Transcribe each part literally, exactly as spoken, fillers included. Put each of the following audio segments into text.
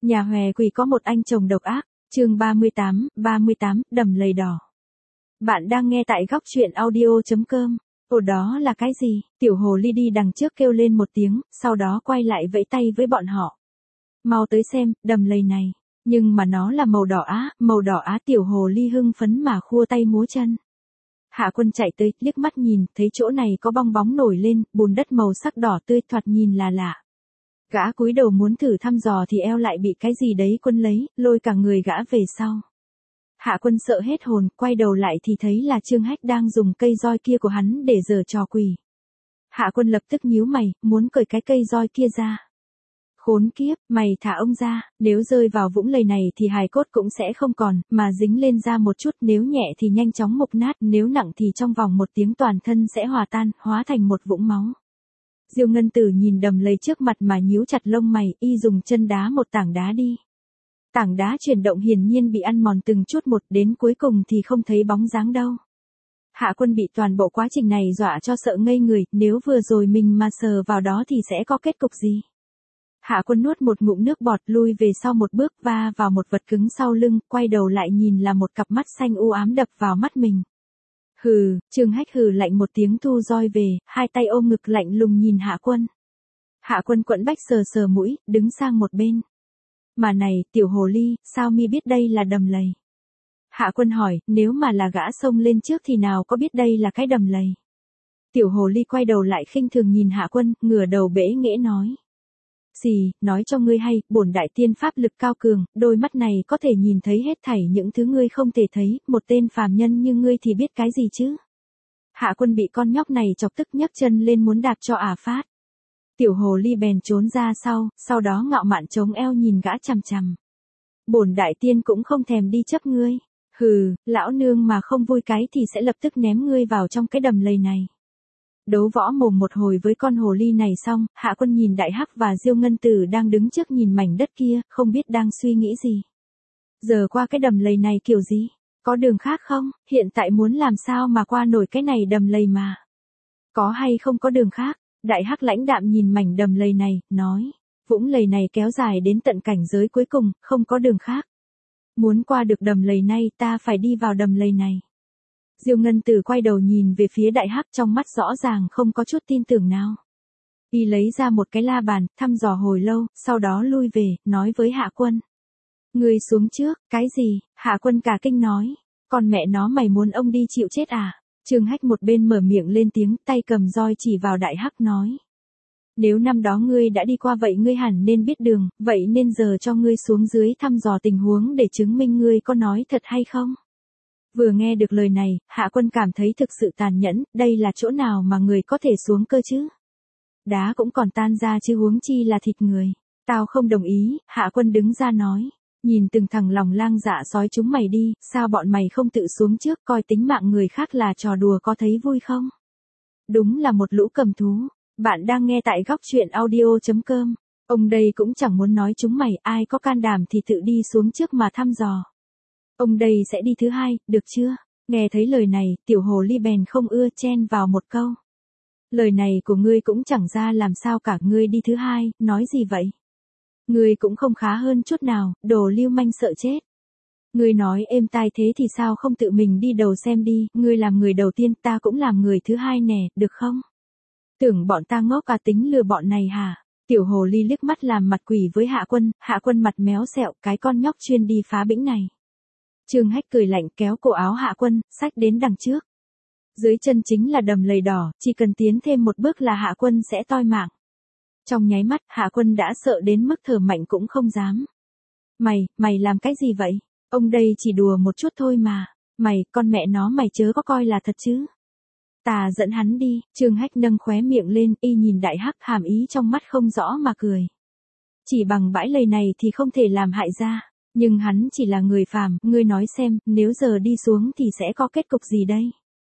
Nhà hòe quỷ có một anh chồng độc ác, chương ba mươi tám, ba mươi tám, đầm lầy đỏ. Bạn đang nghe tại góc truyện audio chấm com. Ồ, đó là cái gì? Tiểu hồ ly đi đằng trước kêu lên một tiếng, sau đó quay lại vẫy tay với bọn họ. Mau tới xem, đầm lầy này. Nhưng mà nó là màu đỏ á, màu đỏ á. Tiểu hồ ly hưng phấn mà khua tay múa chân. Hạ Quân chạy tới, liếc mắt nhìn, thấy chỗ này có bong bóng nổi lên, bùn đất màu sắc đỏ tươi thoạt nhìn là lạ. Gã cúi đầu muốn thử thăm dò thì eo lại bị cái gì đấy quân lấy, lôi cả người gã về sau. Hạ Quân sợ hết hồn, quay đầu lại thì thấy là Trương Hách đang dùng cây roi kia của hắn để giở trò quỷ. Hạ Quân lập tức nhíu mày, muốn cởi cái cây roi kia ra. Khốn kiếp, mày thả ông ra, nếu rơi vào vũng lầy này thì hài cốt cũng sẽ không còn, mà dính lên da một chút, nếu nhẹ thì nhanh chóng mục nát, nếu nặng thì trong vòng một tiếng toàn thân sẽ hòa tan, hóa thành một vũng máu. Diêu Ngân Tử nhìn đầm lầy trước mặt mà nhíu chặt lông mày, y dùng chân đá một tảng đá đi. Tảng đá chuyển động hiển nhiên bị ăn mòn từng chút một, đến cuối cùng thì không thấy bóng dáng đâu. Hạ Quân bị toàn bộ quá trình này dọa cho sợ ngây người, nếu vừa rồi mình mà sờ vào đó thì sẽ có kết cục gì? Hạ Quân nuốt một ngụm nước bọt, lui về sau một bước, va vào một vật cứng sau lưng, quay đầu lại nhìn là một cặp mắt xanh u ám đập vào mắt mình. Hừ, Trương Hách hừ lạnh một tiếng thu roi về, hai tay ôm ngực lạnh lùng nhìn Hạ Quân. Hạ Quân quẫn bách sờ sờ mũi, đứng sang một bên. Mà này, tiểu hồ ly, sao mi biết đây là đầm lầy? Hạ Quân hỏi, nếu mà là gã xông lên trước thì nào có biết đây là cái đầm lầy? Tiểu hồ ly quay đầu lại khinh thường nhìn Hạ Quân, ngửa đầu bẽ nghễ nói. Gì, nói cho ngươi hay, bổn đại tiên pháp lực cao cường, đôi mắt này có thể nhìn thấy hết thảy những thứ ngươi không thể thấy, một tên phàm nhân như ngươi thì biết cái gì chứ? Hạ Quân bị con nhóc này chọc tức nhấc chân lên muốn đạp cho ả phát. Tiểu hồ ly bèn trốn ra sau, sau đó ngạo mạn chống eo nhìn gã chằm chằm. Bổn đại tiên cũng không thèm đi chấp ngươi. Hừ, lão nương mà không vui cái thì sẽ lập tức ném ngươi vào trong cái đầm lầy này. Đấu võ mồm một hồi với con hồ ly này xong, Hạ Quân nhìn Đại Hắc và Diêu Ngân Tử đang đứng trước nhìn mảnh đất kia, không biết đang suy nghĩ gì. Giờ qua cái đầm lầy này kiểu gì? Có đường khác không? Hiện tại muốn làm sao mà qua nổi cái này đầm lầy mà? Có hay không có đường khác? Đại Hắc lãnh đạm nhìn mảnh đầm lầy này, nói. Vũng lầy này kéo dài đến tận cảnh giới cuối cùng, không có đường khác. Muốn qua được đầm lầy này ta phải đi vào đầm lầy này. Diêu Ngân Tử quay đầu nhìn về phía Đại Hắc, trong mắt rõ ràng không có chút tin tưởng nào. Y lấy ra một cái la bàn, thăm dò hồi lâu, sau đó lui về, nói với Hạ Quân. Ngươi xuống trước, cái gì? Hạ Quân cả kinh nói. Còn mẹ nó mày muốn ông đi chịu chết à? Trương Hách một bên mở miệng lên tiếng, tay cầm roi chỉ vào Đại Hắc nói. Nếu năm đó ngươi đã đi qua vậy ngươi hẳn nên biết đường, vậy nên giờ cho ngươi xuống dưới thăm dò tình huống để chứng minh ngươi có nói thật hay không? Vừa nghe được lời này, Hạ Quân cảm thấy thực sự tàn nhẫn, đây là chỗ nào mà người có thể xuống cơ chứ? Đá cũng còn tan ra chứ huống chi là thịt người. Tao không đồng ý, Hạ Quân đứng ra nói. Nhìn từng thằng lòng lang dạ sói chúng mày đi, sao bọn mày không tự xuống trước coi tính mạng người khác là trò đùa có thấy vui không? Đúng là một lũ cầm thú. Bạn đang nghe tại góc truyện audio chấm com. Ông đây cũng chẳng muốn nói chúng mày, ai có can đảm thì tự đi xuống trước mà thăm dò. Ông đây sẽ đi thứ hai, được chưa? Nghe thấy lời này, tiểu hồ ly bèn không ưa chen vào một câu. Lời này của ngươi cũng chẳng ra làm sao cả, ngươi đi thứ hai, nói gì vậy? Ngươi cũng không khá hơn chút nào, đồ lưu manh sợ chết. Ngươi nói êm tai thế thì sao không tự mình đi đầu xem đi, ngươi làm người đầu tiên ta cũng làm người thứ hai nè, được không? Tưởng bọn ta ngốc à, tính lừa bọn này hả? Tiểu hồ ly liếc mắt làm mặt quỷ với Hạ Quân, Hạ Quân mặt méo sẹo, cái con nhóc chuyên đi phá bĩnh này. Trương Hách cười lạnh kéo cổ áo Hạ Quân, xách đến đằng trước. Dưới chân chính là đầm lầy đỏ, chỉ cần tiến thêm một bước là Hạ Quân sẽ toi mạng. Trong nháy mắt, Hạ Quân đã sợ đến mức thở mạnh cũng không dám. Mày, mày làm cái gì vậy? Ông đây chỉ đùa một chút thôi mà. Mày, con mẹ nó mày chớ có coi là thật chứ. Ta dẫn hắn đi, Trương Hách nâng khóe miệng lên, y nhìn Đại Hắc hàm ý trong mắt không rõ mà cười. Chỉ bằng bãi lầy này thì không thể làm hại ra. Nhưng hắn chỉ là người phàm, ngươi nói xem, nếu giờ đi xuống thì sẽ có kết cục gì đây?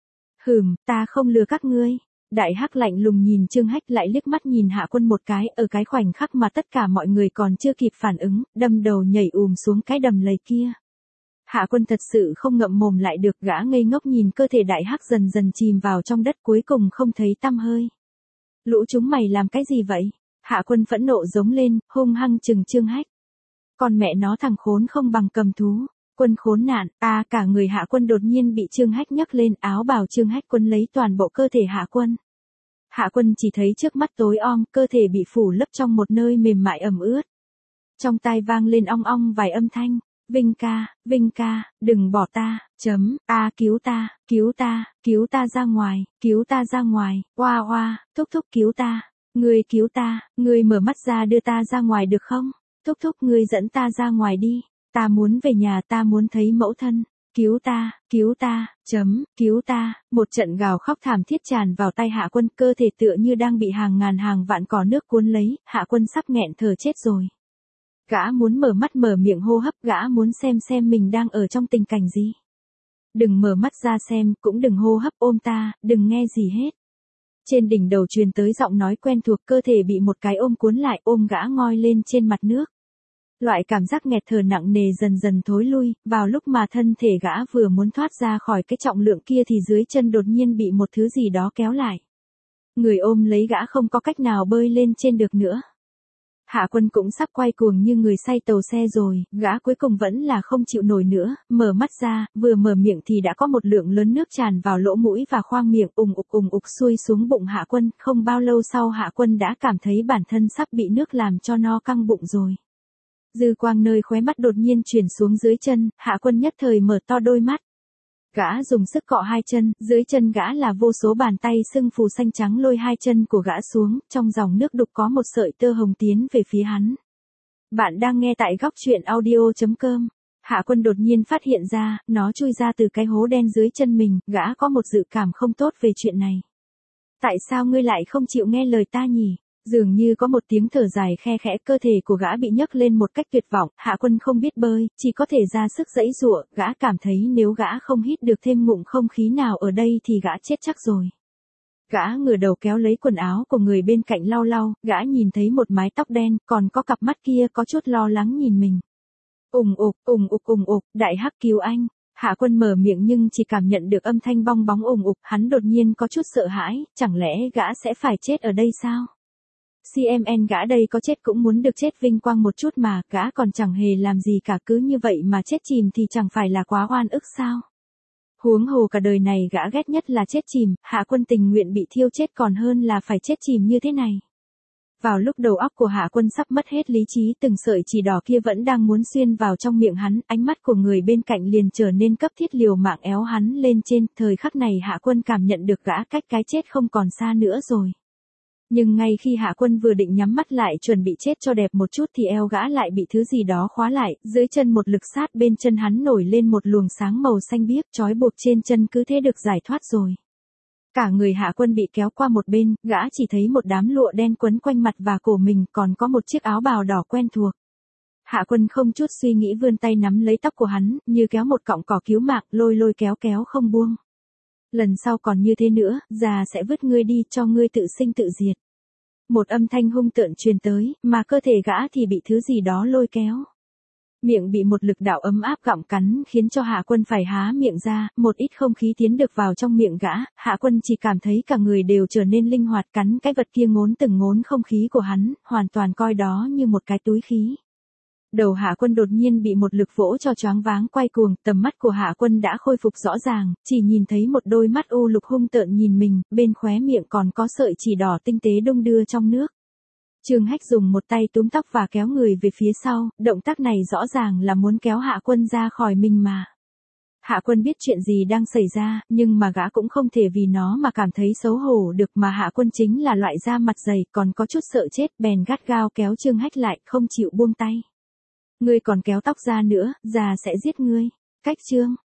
Hừm, ta không lừa các ngươi. Đại Hắc lạnh lùng nhìn Trương Hách lại liếc mắt nhìn Hạ Quân một cái, ở cái khoảnh khắc mà tất cả mọi người còn chưa kịp phản ứng, đâm đầu nhảy ùm xuống cái đầm lầy kia. Hạ Quân thật sự không ngậm mồm lại được, gã ngây ngốc nhìn cơ thể Đại Hắc dần dần chìm vào trong đất cuối cùng không thấy tăm hơi. Lũ chúng mày làm cái gì vậy? Hạ Quân phẫn nộ giống lên, hung hăng chừng Trương Hách. con mẹ nó thằng khốn không bằng cầm thú. Quân khốn nạn, à cả người Hạ Quân đột nhiên bị Trương Hách nhấc lên, áo bào Trương Hách Quân lấy toàn bộ cơ thể Hạ Quân. Hạ Quân chỉ thấy trước mắt tối om, cơ thể bị phủ lấp trong một nơi mềm mại ẩm ướt. Trong tai vang lên ong ong vài âm thanh, Vinh ca, Vinh ca, đừng bỏ ta, chấm, a cứu ta, cứu ta, cứu ta ra ngoài, cứu ta ra ngoài, oa oa, thúc thúc cứu ta, ngươi cứu ta, ngươi mở mắt ra đưa ta ra ngoài được không? Thúc thúc ngươi dẫn ta ra ngoài đi, ta muốn về nhà, ta muốn thấy mẫu thân. Cứu ta, cứu ta, chấm, cứu ta, một trận gào khóc thảm thiết tràn vào tay Hạ Quân, cơ thể tựa như đang bị hàng ngàn hàng vạn cỏ nước cuốn lấy, Hạ Quân sắp nghẹn thở chết rồi. Gã muốn mở mắt mở miệng hô hấp, gã muốn xem xem mình đang ở trong tình cảnh gì. Đừng mở mắt ra xem, cũng đừng hô hấp, ôm ta, đừng nghe gì hết. Trên đỉnh đầu truyền tới giọng nói quen thuộc, cơ thể bị một cái ôm cuốn lại, ôm gã ngoi lên trên mặt nước. Loại cảm giác nghẹt thở nặng nề dần dần thối lui, vào lúc mà thân thể gã vừa muốn thoát ra khỏi cái trọng lượng kia thì dưới chân đột nhiên bị một thứ gì đó kéo lại. Người ôm lấy gã không có cách nào bơi lên trên được nữa. Hạ Quân cũng sắp quay cuồng như người say tàu xe rồi, gã cuối cùng vẫn là không chịu nổi nữa, mở mắt ra, vừa mở miệng thì đã có một lượng lớn nước tràn vào lỗ mũi và khoang miệng, ùng ục ùng ục xuôi xuống bụng Hạ Quân, không bao lâu sau Hạ Quân đã cảm thấy bản thân sắp bị nước làm cho no căng bụng rồi. Dư quang nơi khóe mắt đột nhiên chuyển xuống dưới chân, Hạ Quân nhất thời mở to đôi mắt. Gã dùng sức cọ hai chân, dưới chân gã là vô số bàn tay sưng phù xanh trắng lôi hai chân của gã xuống, trong dòng nước đục có một sợi tơ hồng tiến về phía hắn. Bạn đang nghe tại góc truyện audio chấm com. Hạ Quân đột nhiên phát hiện ra, nó chui ra từ cái hố đen dưới chân mình, gã có một dự cảm không tốt về chuyện này. Tại sao ngươi lại không chịu nghe lời ta nhỉ? Dường như có một tiếng thở dài khe khẽ, cơ thể của gã bị nhấc lên một cách tuyệt vọng, Hạ Quân không biết bơi, chỉ có thể ra sức giãy giụa, gã cảm thấy nếu gã không hít được thêm ngụm không khí nào ở đây thì gã chết chắc rồi. Gã ngửa đầu kéo lấy quần áo của người bên cạnh lau lau, gã nhìn thấy một mái tóc đen, còn có cặp mắt kia có chút lo lắng nhìn mình. Ùng ục, ùng ục ùng ục, đại hắc cứu anh. Hạ Quân mở miệng nhưng chỉ cảm nhận được âm thanh bong bóng ùng ục, hắn đột nhiên có chút sợ hãi, chẳng lẽ gã sẽ phải chết ở đây sao? xê em en gã đây có chết cũng muốn được chết vinh quang một chút mà, gã còn chẳng hề làm gì cả, cứ như vậy mà chết chìm thì chẳng phải là quá oan ức sao? Huống hồ cả đời này gã ghét nhất là chết chìm, Hạ Quân tình nguyện bị thiêu chết còn hơn là phải chết chìm như thế này. Vào lúc đầu óc của Hạ Quân sắp mất hết lý trí, từng sợi chỉ đỏ kia vẫn đang muốn xuyên vào trong miệng hắn, ánh mắt của người bên cạnh liền trở nên cấp thiết liều mạng éo hắn lên trên, thời khắc này Hạ Quân cảm nhận được gã cách cái chết không còn xa nữa rồi. Nhưng ngay khi Hạ Quân vừa định nhắm mắt lại chuẩn bị chết cho đẹp một chút thì eo gã lại bị thứ gì đó khóa lại, dưới chân một lực sát bên chân hắn nổi lên một luồng sáng màu xanh biếc, trói buộc trên chân cứ thế được giải thoát rồi. Cả người Hạ Quân bị kéo qua một bên, gã chỉ thấy một đám lụa đen quấn quanh mặt và cổ mình, còn có một chiếc áo bào đỏ quen thuộc. Hạ Quân không chút suy nghĩ vươn tay nắm lấy tóc của hắn, như kéo một cọng cỏ cứu mạng, lôi lôi kéo kéo không buông. Lần sau còn như thế nữa, già sẽ vứt ngươi đi cho ngươi tự sinh tự diệt. Một âm thanh hung tợn truyền tới, mà cơ thể gã thì bị thứ gì đó lôi kéo. Miệng bị một lực đạo ấm áp gặm cắn khiến cho Hạ Quân phải há miệng ra, một ít không khí tiến được vào trong miệng gã, Hạ Quân chỉ cảm thấy cả người đều trở nên linh hoạt, cắn cái vật kia ngốn từng ngốn không khí của hắn, hoàn toàn coi đó như một cái túi khí. Đầu Hạ Quân đột nhiên bị một lực vỗ cho choáng váng quay cuồng, tầm mắt của Hạ Quân đã khôi phục rõ ràng, chỉ nhìn thấy một đôi mắt u lục hung tợn nhìn mình, bên khóe miệng còn có sợi chỉ đỏ tinh tế đung đưa trong nước. Trương Hách dùng một tay túm tóc và kéo người về phía sau, động tác này rõ ràng là muốn kéo Hạ Quân ra khỏi mình mà. Hạ Quân biết chuyện gì đang xảy ra, nhưng mà gã cũng không thể vì nó mà cảm thấy xấu hổ được, mà Hạ Quân chính là loại da mặt dày, còn có chút sợ chết, bèn gắt gao kéo Trương Hách lại, không chịu buông tay. Ngươi còn kéo tóc ra nữa, già sẽ giết ngươi. Cách chương